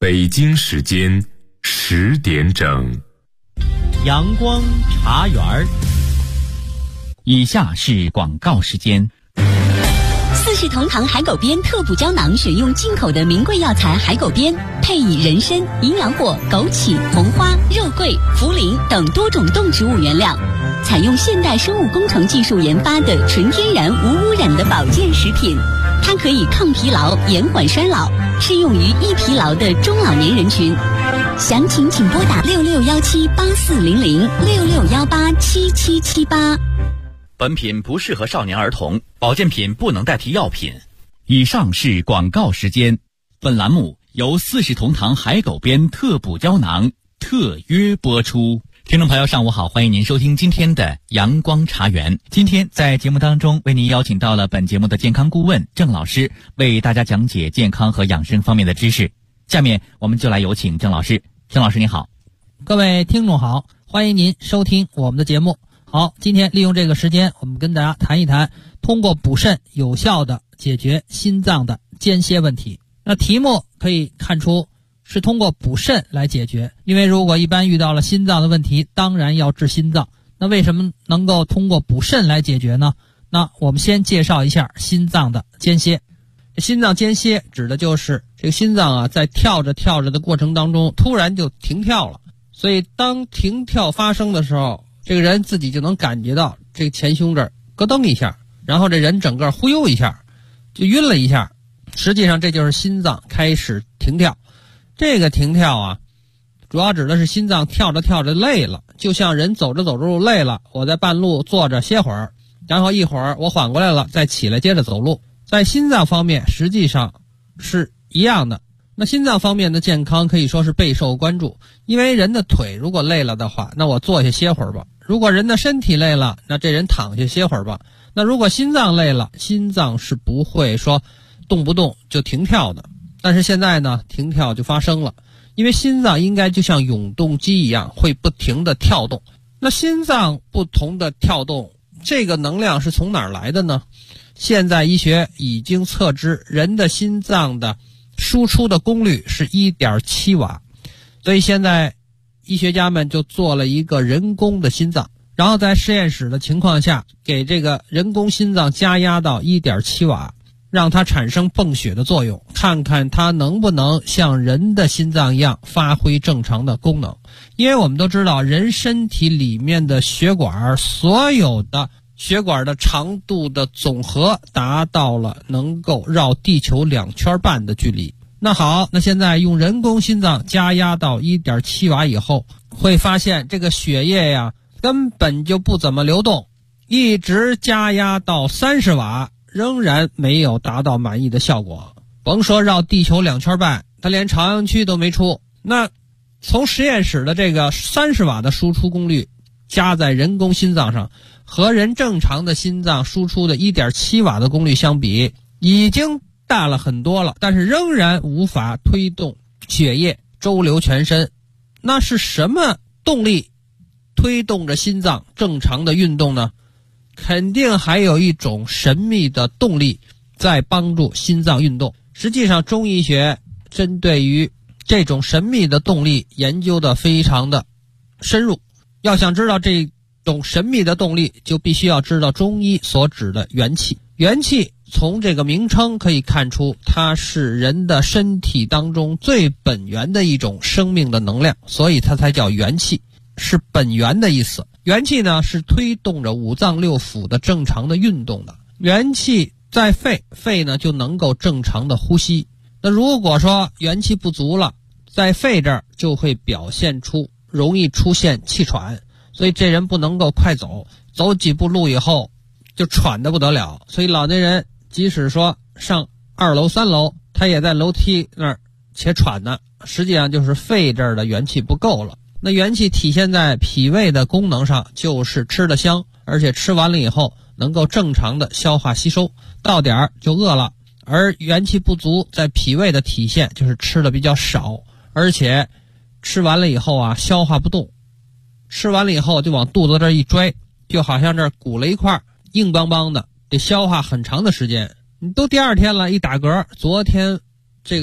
北京时间10点整。 阳光茶园儿。 以下是广告时间。 四世同堂海狗鞭特补胶囊选用进口的名贵药材海狗鞭，配以人参、营养果、枸杞、红花、肉桂、茯苓等多种动植物原料，采用现代生物工程技术研发的纯天然无污染的保健食品。它可以抗疲劳、延缓衰老，适用于易疲劳的中老年人群。详情请拨打6617840066187778。 本品不适合少年儿童，保健品不能代替药品。以上是广告时间。本栏目由四世同堂海狗鞭特补胶囊特约播出。听众朋友上午好，欢迎您收听今天的阳光茶园。今天在节目当中为您邀请到了本节目的健康顾问郑老师，为大家讲解健康和养生方面的知识。下面我们就来有请郑老师。郑老师您好。 各位听众好，欢迎您收听我们的节目。好，今天利用这个时间，我们跟大家谈一谈通过补肾有效的解决心脏的间歇问题。那题目可以看出是通过补肾来解决，因为如果一般遇到了心脏的问题，当然要治心脏。那为什么能够通过补肾来解决呢？那我们先介绍一下心脏的间歇。心脏间歇指的就是这个心脏啊，在跳着跳着的过程当中，突然就停跳了。所以当停跳发生的时候，这个人自己就能感觉到这个前胸这儿咯噔一下，然后这人整个忽悠一下，就晕了一下。实际上这就是心脏开始停跳。这个停跳啊，主要指的是心脏跳着跳着累了，就像人走着走着路累了，我在半路坐着歇会儿，然后一会儿我缓过来了，再起来接着走路。在心脏方面实际上是一样的。那心脏方面的健康可以说是备受关注，因为人的腿如果累了的话，那我坐下歇会儿吧；如果人的身体累了，那这人躺下歇会儿吧。那如果心脏累了，心脏是不会说动不动就停跳的。但是现在呢，停跳就发生了，因为心脏应该就像永动机一样，会不停地跳动。那心脏不同的跳动，这个能量是从哪儿来的呢？现在医学已经测知，人的心脏的输出的功率是 1.7 瓦，所以现在医学家们就做了一个人工的心脏，然后在实验室的情况下，给这个人工心脏加压到 1.7 瓦，让它产生泵血的作用，看看它能不能像人的心脏一样发挥正常的功能。因为我们都知道，人身体里面的血管，所有的血管的长度的总和达到了能够绕地球2圈半的距离。那好，那现在用人工心脏加压到 1.7 瓦以后，会发现这个血液呀根本就不怎么流动，一直加压到30瓦，仍然没有达到满意的效果。甭说绕地球2圈半，它连朝阳区都没出。那从实验室的这个30瓦的输出功率加在人工心脏上，和人正常的心脏输出的 1.7 瓦的功率相比，已经大了很多了，但是仍然无法推动血液周流全身。那是什么动力推动着心脏正常的运动呢？肯定还有一种神秘的动力在帮助心脏运动。实际上中医学针对于这种神秘的动力研究的非常的深入。要想知道这种神秘的动力，就必须要知道中医所指的元气。元气从这个名称可以看出，它是人的身体当中最本源的一种生命的能量，所以它才叫元气，是本源的意思。元气呢是推动着五脏六腑的正常的运动的。元气在肺，肺呢就能够正常的呼吸。那如果说元气不足了，在肺这儿就会表现出容易出现气喘，所以这人不能够快走，走几步路以后就喘得不得了。所以老年人即使说上2楼3楼，他也在楼梯那儿且喘呢，实际上就是肺这儿的元气不够了。那元气体现在脾胃的功能上，就是吃得香，而且吃完了以后能够正常的消化吸收，到点儿就饿了。而元气不足在脾胃的体现就是吃的比较少，而且吃完了以后啊消化不动，吃完了以后就往肚子这一拽，就好像这儿鼓了一块硬邦邦的，得消化很长的时间。你都第2天了，一打嗝，昨天这个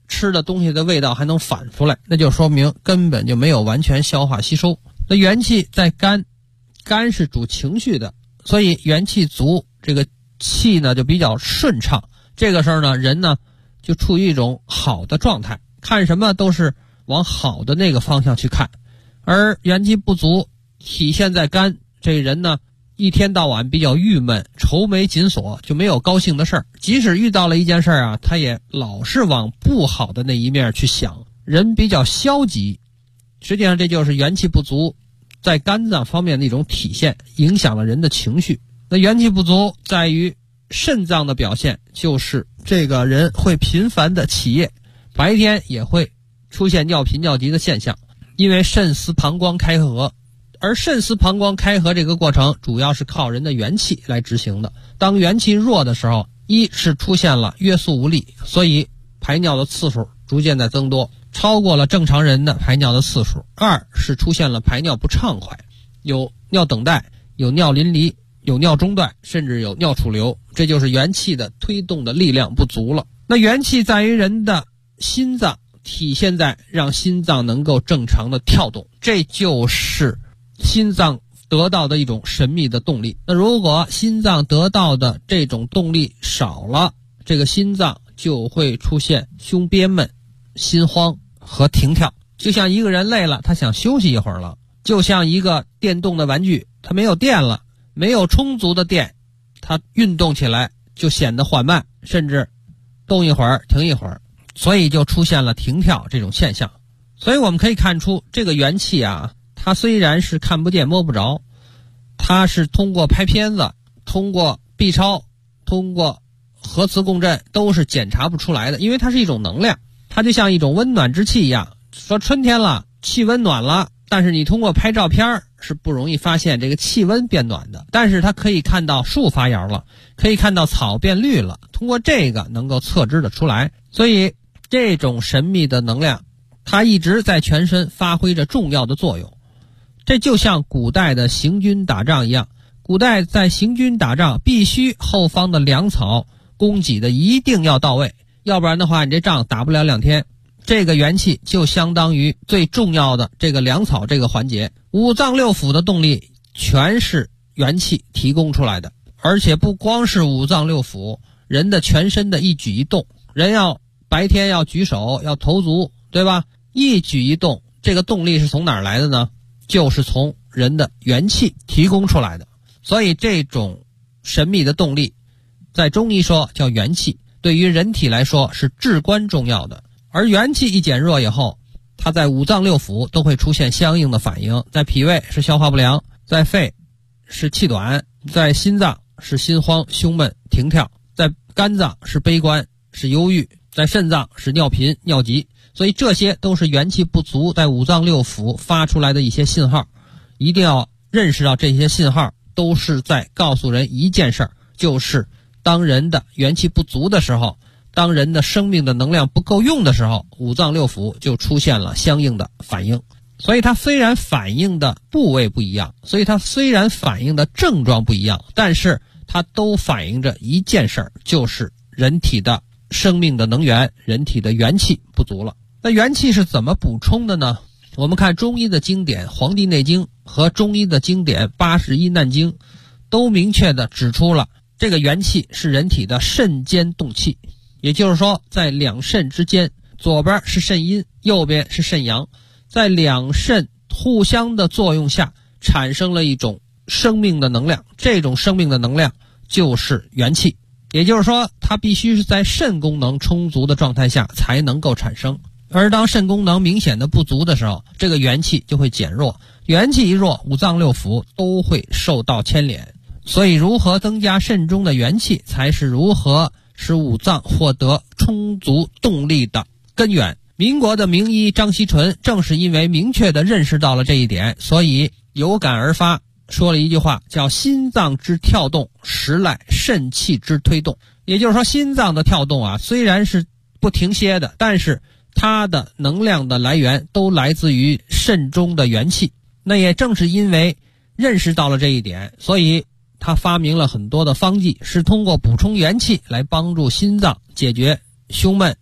吃的东西的味道还能反出来，那就说明根本就没有完全消化吸收。那元气在肝，肝是主情绪的，所以元气足，这个气呢就比较顺畅。这个时候呢，人呢就处于一种好的状态，看什么都是往好的那个方向去看。而元气不足体现在肝，这人呢一天到晚比较郁闷，愁眉紧锁，就没有高兴的事儿。即使遇到了一件事儿啊，他也老是往不好的那一面去想，人比较消极。实际上这就是元气不足在肝脏方面的一种体现，影响了人的情绪。那元气不足在于肾脏的表现，就是这个人会频繁的起夜，白天也会出现尿频尿急的现象，因为肾丝膀胱开合。而肾丝膀胱开合这个过程主要是靠人的元气来执行的。当元气弱的时候，一是出现了约束无力，所以排尿的次数逐渐在增多，超过了正常人的排尿的次数；二是出现了排尿不畅快，有尿等待，有尿淋漓，有尿中断，甚至有尿储留，这就是元气的推动的力量不足了。那元气在于人的心脏，体现在让心脏能够正常的跳动，这就是心脏得到的一种神秘的动力。那如果心脏得到的这种动力少了，这个心脏就会出现胸憋闷、心慌和停跳。就像一个人累了，他想休息一会儿了，就像一个电动的玩具，它没有电了，没有充足的电，它运动起来就显得缓慢，甚至动一会儿停一会儿，所以就出现了停跳这种现象。所以我们可以看出，这个元气啊，它虽然是看不见摸不着，它是通过拍片子、通过 B 超、通过核磁共振都是检查不出来的，因为它是一种能量，它就像一种温暖之气一样。说春天了，气温暖了，但是你通过拍照片是不容易发现这个气温变暖的，但是它可以看到树发芽了，可以看到草变绿了，通过这个能够测知的出来。所以这种神秘的能量，它一直在全身发挥着重要的作用。这就像古代的行军打仗一样，古代在行军打仗必须后方的粮草供给的一定要到位，要不然的话你这仗打不了2天。这个元气就相当于最重要的这个粮草这个环节，五脏六腑的动力全是元气提供出来的。而且不光是五脏六腑，人的全身的一举一动，人要白天要举手要投足，对吧？一举一动这个动力是从哪儿来的呢？就是从人的元气提供出来的。所以这种神秘的动力在中医说叫元气，对于人体来说是至关重要的。而元气一减弱以后，它在五脏六腑都会出现相应的反应，在脾胃是消化不良，在肺是气短，在心脏是心慌胸闷停跳，在肝脏是悲观是忧郁，在肾脏是尿频尿急。所以这些都是元气不足在五脏六腑发出来的一些信号，一定要认识到这些信号都是在告诉人一件事儿，就是当人的元气不足的时候，当人的生命的能量不够用的时候，五脏六腑就出现了相应的反应。所以它虽然反应的部位不一样，所以它虽然反应的症状不一样，但是它都反映着一件事儿，就是人体的生命的能源，人体的元气不足了。那元气是怎么补充的呢？我们看中医的经典《黄帝内经》和中医的经典《81难经》都明确地指出了，这个元气是人体的肾间动气，也就是说在两肾之间，左边是肾阴，右边是肾阳，在两肾互相的作用下产生了一种生命的能量，这种生命的能量就是元气。也就是说它必须是在肾功能充足的状态下才能够产生，而当肾功能明显的不足的时候，这个元气就会减弱，元气一弱，五脏六腑都会受到牵连。所以如何增加肾中的元气，才是如何使五脏获得充足动力的根源。民国的名医张锡纯正是因为明确地认识到了这一点，所以有感而发，说了一句话，叫心脏之跳动实赖肾气之推动。也就是说心脏的跳动啊，虽然是不停歇的，但是它的能量的来源都来自于肾中的元气。那也正是因为认识到了这一点，所以他发明了很多的方剂，是通过补充元气来帮助心脏解决胸闷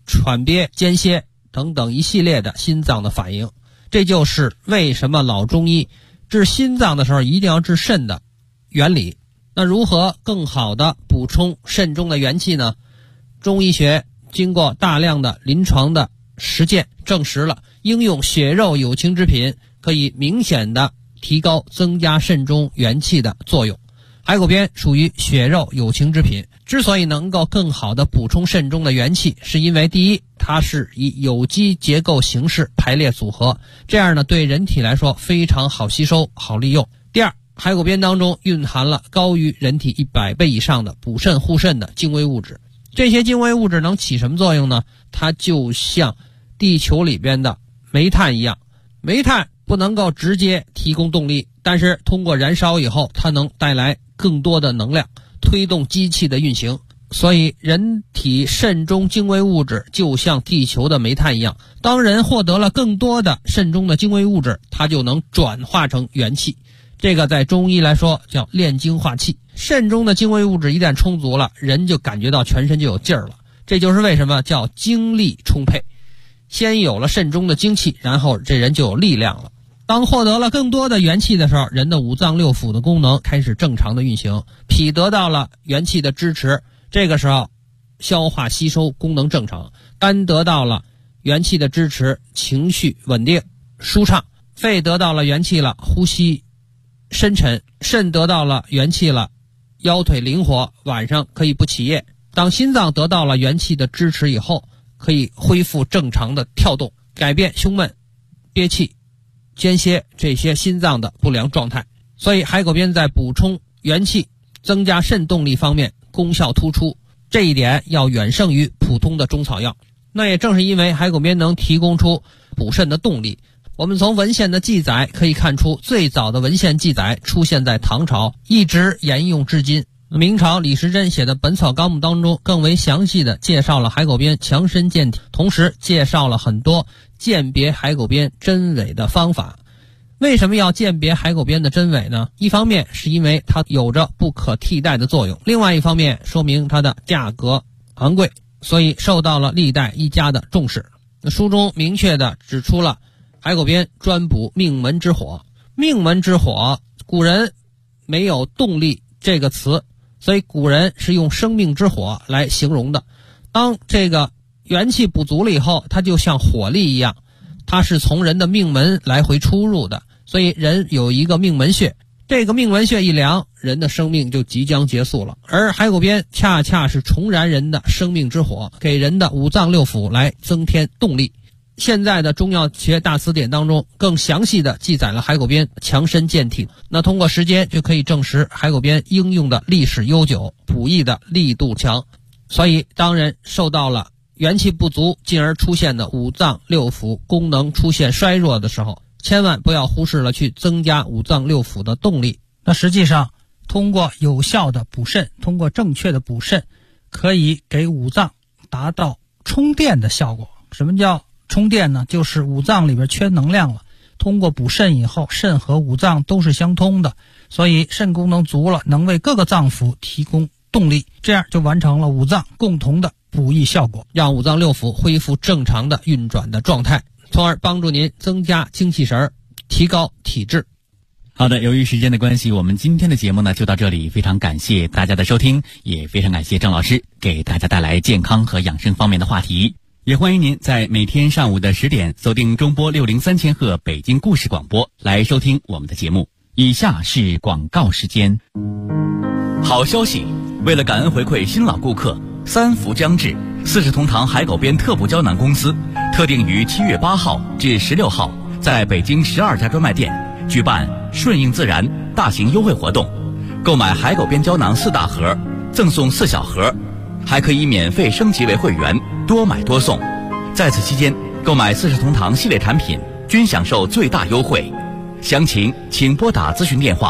喘憋、间歇等等一系列的心脏的反应。这就是为什么老中医治心脏的时候一定要治肾的原理。那如何更好的补充肾中的元气呢？中医学经过大量的临床的实践证实了，应用血肉有情之品可以明显的提高增加肾中元气的作用。海狗鞭属于血肉有情之品，之所以能够更好的补充肾中的元气，是因为第一，它是以有机结构形式排列组合，这样呢对人体来说非常好吸收好利用。第二，海狗鞭当中蕴含了高于人体100倍以上的补肾护肾的精微物质。这些精微物质能起什么作用呢？它就像地球里边的煤炭一样，煤炭不能够直接提供动力，但是通过燃烧以后，它能带来更多的能量，推动机器的运行。所以人体肾中精微物质就像地球的煤炭一样，当人获得了更多的肾中的精微物质，它就能转化成元气。这个在中医来说叫炼精化气。肾中的精微物质一旦充足了，人就感觉到全身就有劲儿了。这就是为什么叫精力充沛。先有了肾中的精气，然后这人就有力量了。当获得了更多的元气的时候，人的五脏六腑的功能开始正常的运行，脾得到了元气的支持，这个时候消化吸收功能正常，肝得到了元气的支持，情绪稳定舒畅，肺得到了元气了，呼吸深沉，肾得到了元气了，腰腿灵活，晚上可以不起夜。当心脏得到了元气的支持以后，可以恢复正常的跳动，改变胸闷、憋气、间歇这些心脏的不良状态。所以海狗鞭在补充元气、增加肾动力方面功效突出，这一点要远胜于普通的中草药。那也正是因为海狗鞭能提供出补肾的动力，我们从文献的记载可以看出，最早的文献记载出现在唐朝，一直沿用至今。明朝李时珍写的《本草纲目》当中更为详细的介绍了海狗鞭强身健体，同时介绍了很多鉴别海狗鞭真伪的方法。为什么要鉴别海狗鞭的真伪呢？一方面是因为它有着不可替代的作用，另外一方面说明它的价格昂贵，所以受到了历代医家的重视。书中明确的指出了海狗鞭专补命门之火。命门之火，古人没有动力这个词，所以古人是用生命之火来形容的。当这个元气补足了以后，它就像火力一样，它是从人的命门来回出入的，所以人有一个命门穴，这个命门穴一凉，人的生命就即将结束了。而海狗鞭恰恰是重燃人的生命之火，给人的五脏六腑来增添动力。现在的中药学大辞典当中更详细的记载了海狗鞭强身健体。那通过时间就可以证实海狗鞭应用的历史悠久，补益的力度强。所以当人受到了元气不足，进而出现的五脏六腑功能出现衰弱的时候，千万不要忽视了去增加五脏六腑的动力。那实际上通过有效的补肾，通过正确的补肾，可以给五脏达到充电的效果。什么叫充电呢？就是五脏里边缺能量了，通过补肾以后，肾和五脏都是相通的，所以肾功能足了，能为各个脏腑提供动力，这样就完成了五脏共同的补益效果，让五脏六腑恢复正常的运转的状态，从而帮助您增加精气神，提高体质。 好的，由于时间的关系，我们今天的节目呢就到这里，非常感谢大家的收听，也非常感谢郑老师给大家带来健康和养生方面的话题。也欢迎您在每天上午的10点锁定中波603千赫北京故事广播来收听我们的节目。以下是广告时间。好消息，为了感恩回馈新老顾客，3伏将至，4世同堂海狗鞭特补胶囊公司特定于7月8号至16号在北京12家专卖店举办顺应自然大型优惠活动，购买海狗鞭胶囊4大盒赠送4小盒，还可以免费升级为会员，多买多送。在此期间，购买4世同堂系列产品均享受最大优惠。详情请拨打咨询电话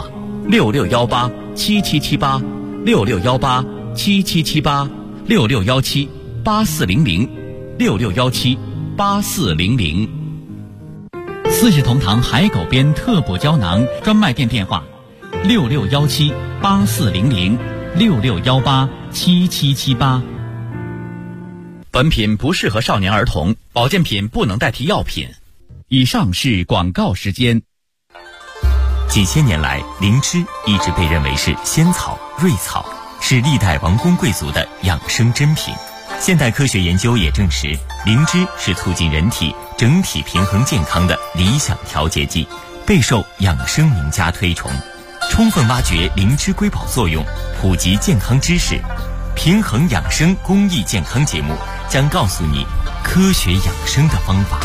66187778 66187778 66178400 66178400。4世同堂海狗鞭特补胶囊专卖店电话66178400 66187778。 本品不适合少年儿童，保健品不能代替药品。以上是广告时间。 几千年来，灵芝一直被认为是仙草、瑞草，是历代王公贵族的养生珍品。现代科学研究也证实，灵芝是促进人体整体平衡健康的理想调节剂，备受养生名家推崇。充分挖掘灵芝瑰宝作用，普及健康知识，平衡养生公益健康节目将告诉你科学养生的方法。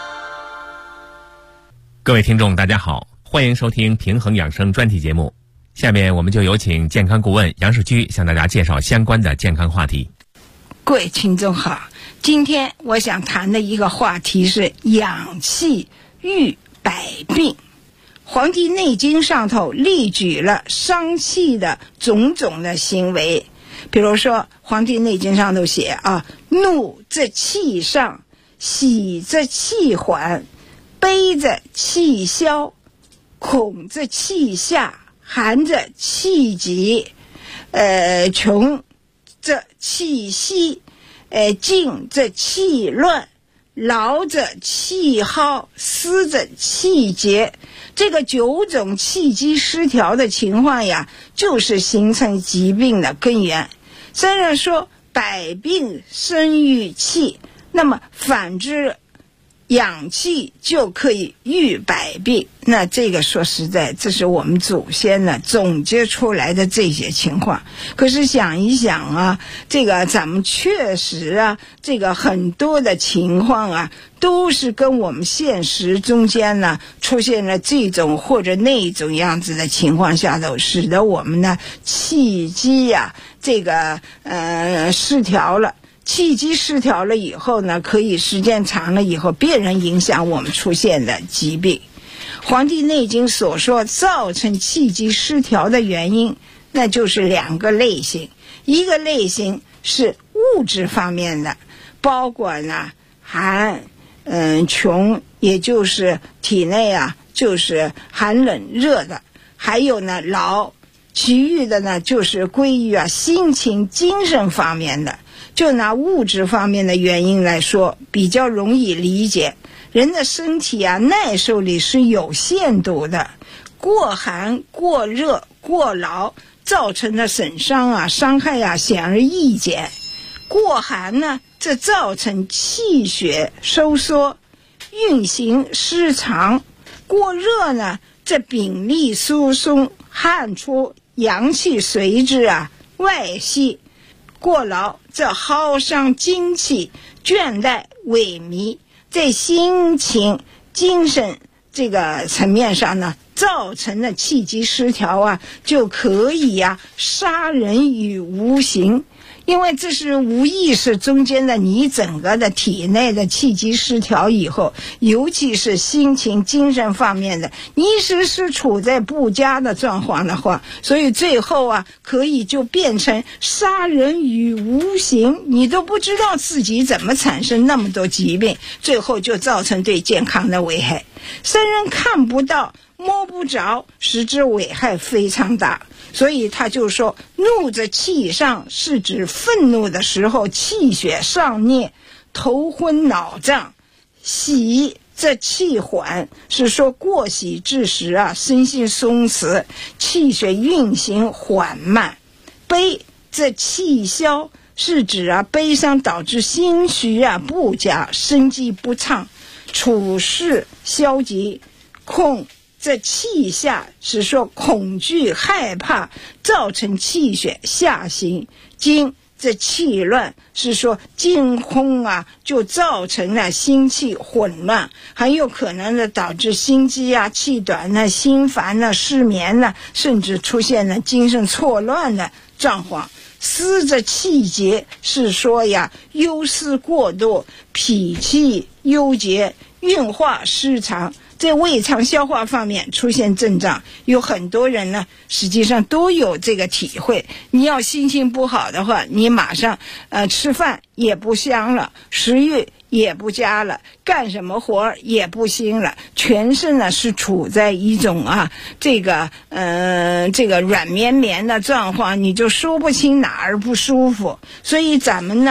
各位听众大家好，欢迎收听平衡养生专题节目。下面我们就有请健康顾问杨世居向大家介绍相关的健康话题。 各位听众好，今天我想谈的一个话题是养气御百病。黄帝内经上头例举了伤气的种种的行为，比如说黄帝内经上头写怒则气上，喜则气缓，悲则气消，恐则气下，寒则气急，穷则气息，静则气乱，劳则气耗，思则气结。这个9种气机失调的情况呀，就是形成疾病的根源。虽然说百病生于气，那么反之养气就可以御百病。那这个说实在，这是我们祖先呢总结出来的这些情况。可是想一想这个咱们确实这个很多的情况都是跟我们现实中间呢出现了这种或者那种样子的情况下头，使得我们呢气机这个失调了。气机失调了以后呢，可以时间长了以后必然影响我们出现的疾病。黄帝内经所说造成气机失调的原因，那就是2个类型。一个类型是物质方面的，包括寒穷，也就是体内就是寒冷热的，还有劳，其余的呢就是归于心情精神方面的。就拿物质方面的原因来说，比较容易理解。人的身体耐受力是有限度的，过寒、过热、过劳造成的损伤伤害显而易见。过寒呢，这造成气血收缩，运行失常；过热呢，这禀力疏松，汗出，阳气随之外泄；过劳这耗伤精气，倦怠萎靡，在心情精神这个层面上呢造成的气机失调就可以杀人于无形。因为这是无意识中间的你整个的体内的气机失调以后，尤其是心情精神方面的，你是处在不佳的状况的话，所以最后可以就变成杀人于无形，你都不知道自己怎么产生那么多疾病，最后就造成对健康的危害。生人看不到摸不着，实质危害非常大。所以他就说，怒则气上，是指愤怒的时候气血上逆，头昏脑胀；喜则气缓，是说过喜之时身心松弛，气血运行缓慢；悲则气消，是指悲伤导致心绪不佳，生机不畅，处事消极；恐这气下，是说恐惧害怕造成气血下行；惊这气乱，是说惊恐就造成了心气混乱，很有可能的导致心悸气短心烦失眠甚至出现了精神错乱的状况。思则气结，是说忧思过度，脾气忧结，运化失常，在胃肠消化方面出现症状。有很多人呢实际上都有这个体会，你要心情不好的话，你马上吃饭也不香了，食欲也不佳了，干什么活也不兴了，全身呢是处在一种这个软绵绵的状况，你就说不清哪儿不舒服。所以咱们呢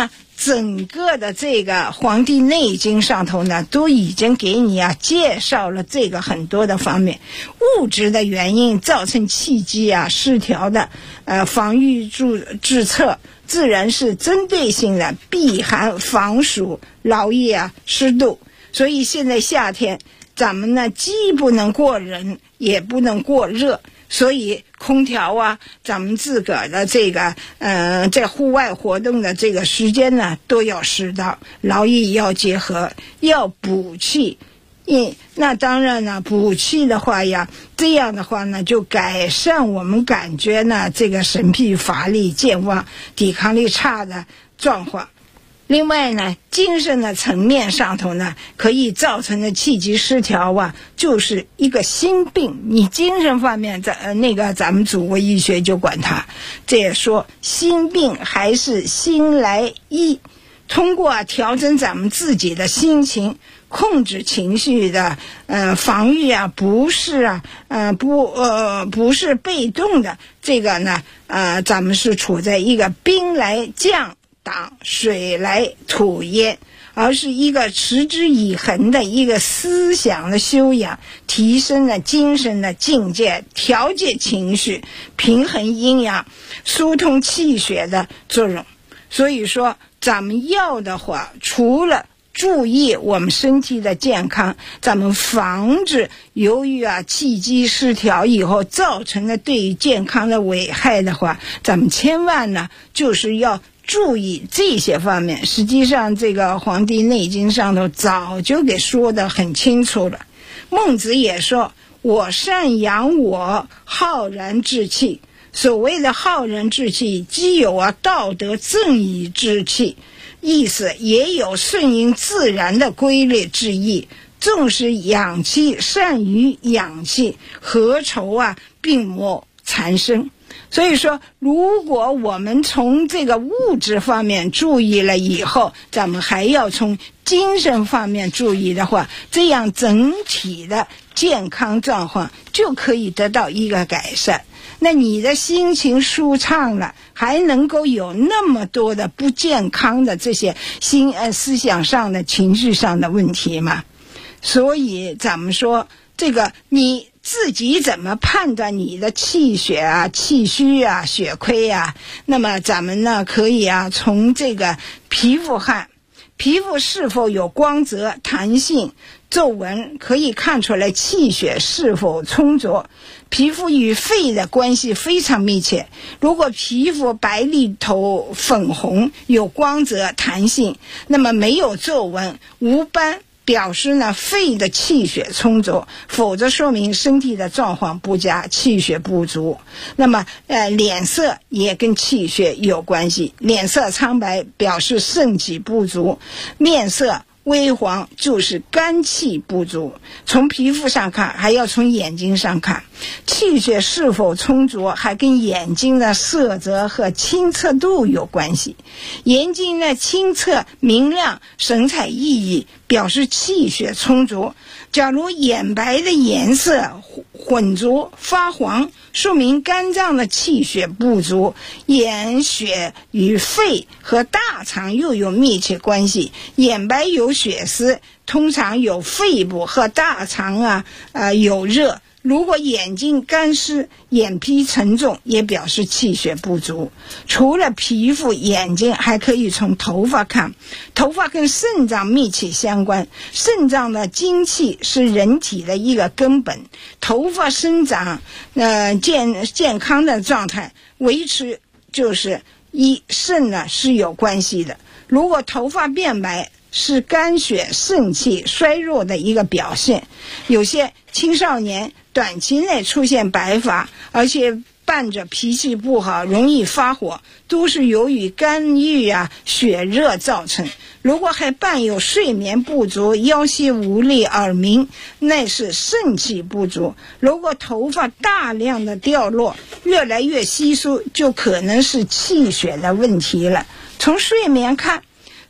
整个的这个《黄帝内经》上头呢，都已经给你介绍了这个很多的方面，物质的原因造成气机失调的，防御治策自然是针对性的，避寒防暑、劳逸湿度。所以现在夏天咱们呢，既不能过冷，也不能过热，所以空调咱们自个儿的这个在户外活动的这个时间呢，都要适当，劳逸要结合，要补气。那当然呢，补气的话这样的话呢，就改善我们感觉呢这个神疲乏力、健忘、抵抗力差的状况。另外呢，精神的层面上头呢，可以造成的气机失调就是一个心病。你精神方面咱们祖国医学就管它，这也说心病还是心来医。通过调整咱们自己的心情，控制情绪的防御不是不是被动的，这个呢咱们是处在一个兵来将挡，水来土淹，而是一个持之以恒的一个思想的修养，提升了精神的境界，调节情绪，平衡阴阳，疏通气血的作用。所以说咱们要的话，除了注意我们身体的健康，咱们防止由于气机失调以后造成的对于健康的危害的话，咱们千万呢就是要注意这些方面。实际上这个《黄帝内经》上头早就给说得很清楚了。孟子也说，我善养我，浩然之气。所谓的浩然之气，既有道德正义之气，意思也有顺应自然的规律之意。重视养气，善于养气，何愁病魔缠身。所以说，如果我们从这个物质方面注意了以后，咱们还要从精神方面注意的话，这样整体的健康状况就可以得到一个改善。那你的心情舒畅了，还能够有那么多的不健康的这些思想上的、情绪上的问题吗？所以咱们说这个你自己怎么判断你的气血气虚血亏那么咱们呢可以从这个皮肤看，皮肤是否有光泽、弹性、皱纹，可以看出来气血是否充足。皮肤与肺的关系非常密切，如果皮肤白里透、粉红、有光泽、弹性，那么没有皱纹、无斑，表示呢肺的气血充足，否则说明身体的状况不佳，气血不足。那么脸色也跟气血有关系，脸色苍白表示肾气不足，面色微黄就是肝气不足。从皮肤上看，还要从眼睛上看，气血是否充足还跟眼睛的色泽和清澈度有关系。眼睛的清澈明亮、神采奕奕，表示气血充足。假如眼白的颜色混浊发黄，说明肝脏的气血不足。眼血与肺和大肠又有密切关系，眼白有血丝，通常有肺部和大肠有热。如果眼睛干湿、眼皮沉重，也表示气血不足。除了皮肤、眼睛，还可以从头发看。头发跟肾脏密切相关，肾脏的精气是人体的一个根本。头发生长健康的状态维持，就是肾呢是有关系的。如果头发变白，是肝血肾气衰弱的一个表现。有些青少年短期内出现白发，而且伴着脾气不好，容易发火，都是由于肝郁血热造成。如果还伴有睡眠不足、腰膝无力、耳鸣，那是肾气不足。如果头发大量的掉落，越来越稀疏，就可能是气血的问题了。从睡眠看，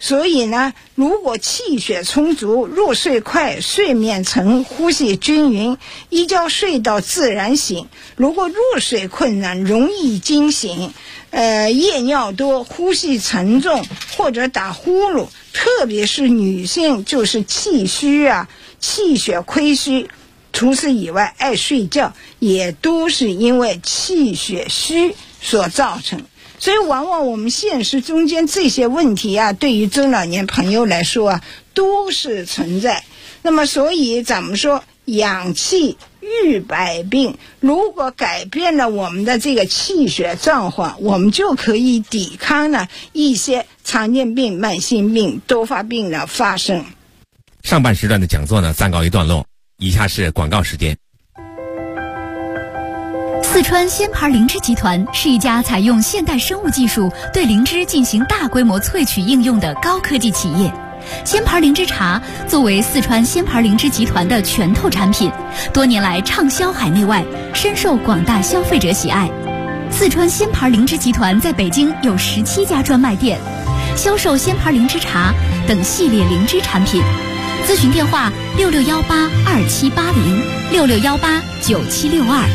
所以呢，如果气血充足，入睡快，睡眠沉，呼吸均匀，一觉睡到自然醒。如果入睡困难，容易惊醒，夜尿多，呼吸沉重，或者打呼噜，特别是女性就是气虚啊，气血亏虚。除此以外，爱睡觉也都是因为气血虚所造成。所以往往我们现实中间这些问题啊，对于中老年朋友来说啊，都是存在。那么所以咱们说养气愈百病，如果改变了我们的这个气血状况，我们就可以抵抗呢一些常见病、慢性病、多发病的发生。 上半时段的讲座呢暂告一段落，以下是广告时间。 四川仙牌灵芝集团是一家采用现代生物技术对灵芝进行大规模萃取应用的高科技企业。仙牌灵芝茶作为四川仙牌灵芝集团的拳头产品，多年来畅销海内外，深受广大消费者喜爱。四川仙牌灵芝集团在北京有17家专卖店，销售仙牌灵芝茶等系列灵芝产品。咨询电话66182780，66189762。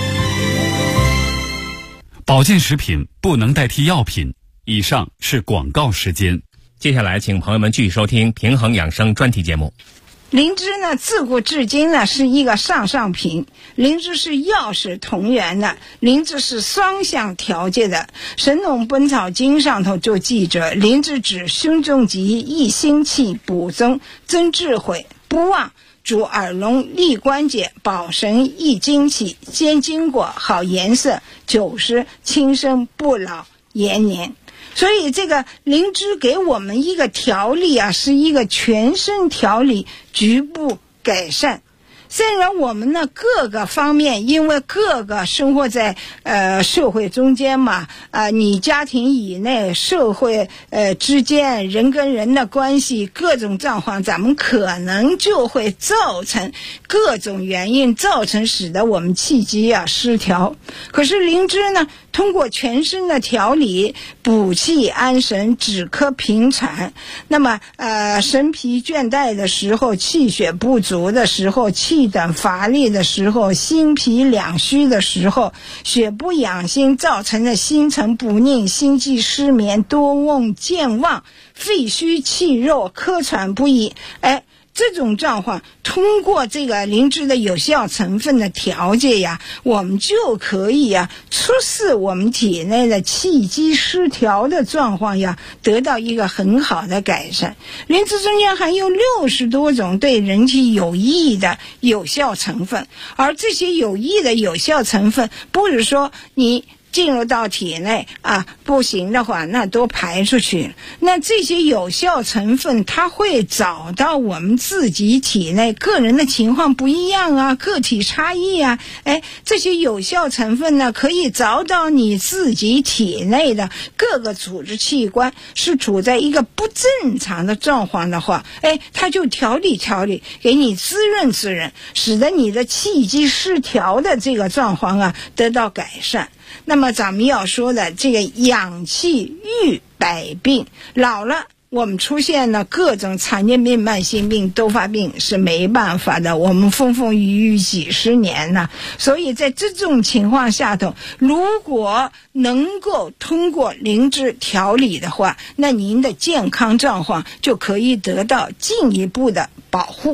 保健食品不能代替药品。以上是广告时间。 接下来请朋友们继续收听平衡养生专题节目。 灵芝呢，自古至今呢是一个上品，灵芝是药食同源的，灵芝是双向调节的。《神农本草经》上头就记着，灵芝治胸中疾，益心气，补中，增智慧，不忘，主耳聋，利关节，保神，益精气，兼筋果，好颜色，久食，轻身，不老延年。所以这个灵芝给我们一个调理啊，是一个全身调理，局部改善。虽然我们呢各个方面，因为各个生活在社会中间嘛，你家庭以内，社会之间，人跟人的关系，各种状况，咱们可能就会造成各种原因，造成使得我们气机啊失调。可是灵芝呢，通过全身的调理，补气安神，止咳平喘。那么神疲倦怠的时候，气血不足的时候，气短乏力的时候，心脾两虚的时候，血不养心造成的心沉不宁、心悸失眠、多梦健忘、肺虚气弱、咳喘不已，这种状况通过这个灵芝的有效成分的调节呀，我们就可以促使我们体内的气机失调的状况呀得到一个很好的改善。灵芝中间含有60多种对人体有益的有效成分，而这些有益的有效成分不是说你进入到体内不行的话那都排出去。那这些有效成分它会找到我们自己体内，个人的情况不一样啊，个体差异啊，这些有效成分呢可以找到你自己体内的各个组织器官是处在一个不正常的状况的话，它就调理，给你滋润，使得你的气机失调的这个状况得到改善。那么咱们要说的这个养气愈百病，老了我们出现了各种常见病、慢性病、多发病是没办法的，我们风风雨雨几十年了。所以在这种情况下头，如果能够通过灵芝调理的话，那您的健康状况就可以得到进一步的保护。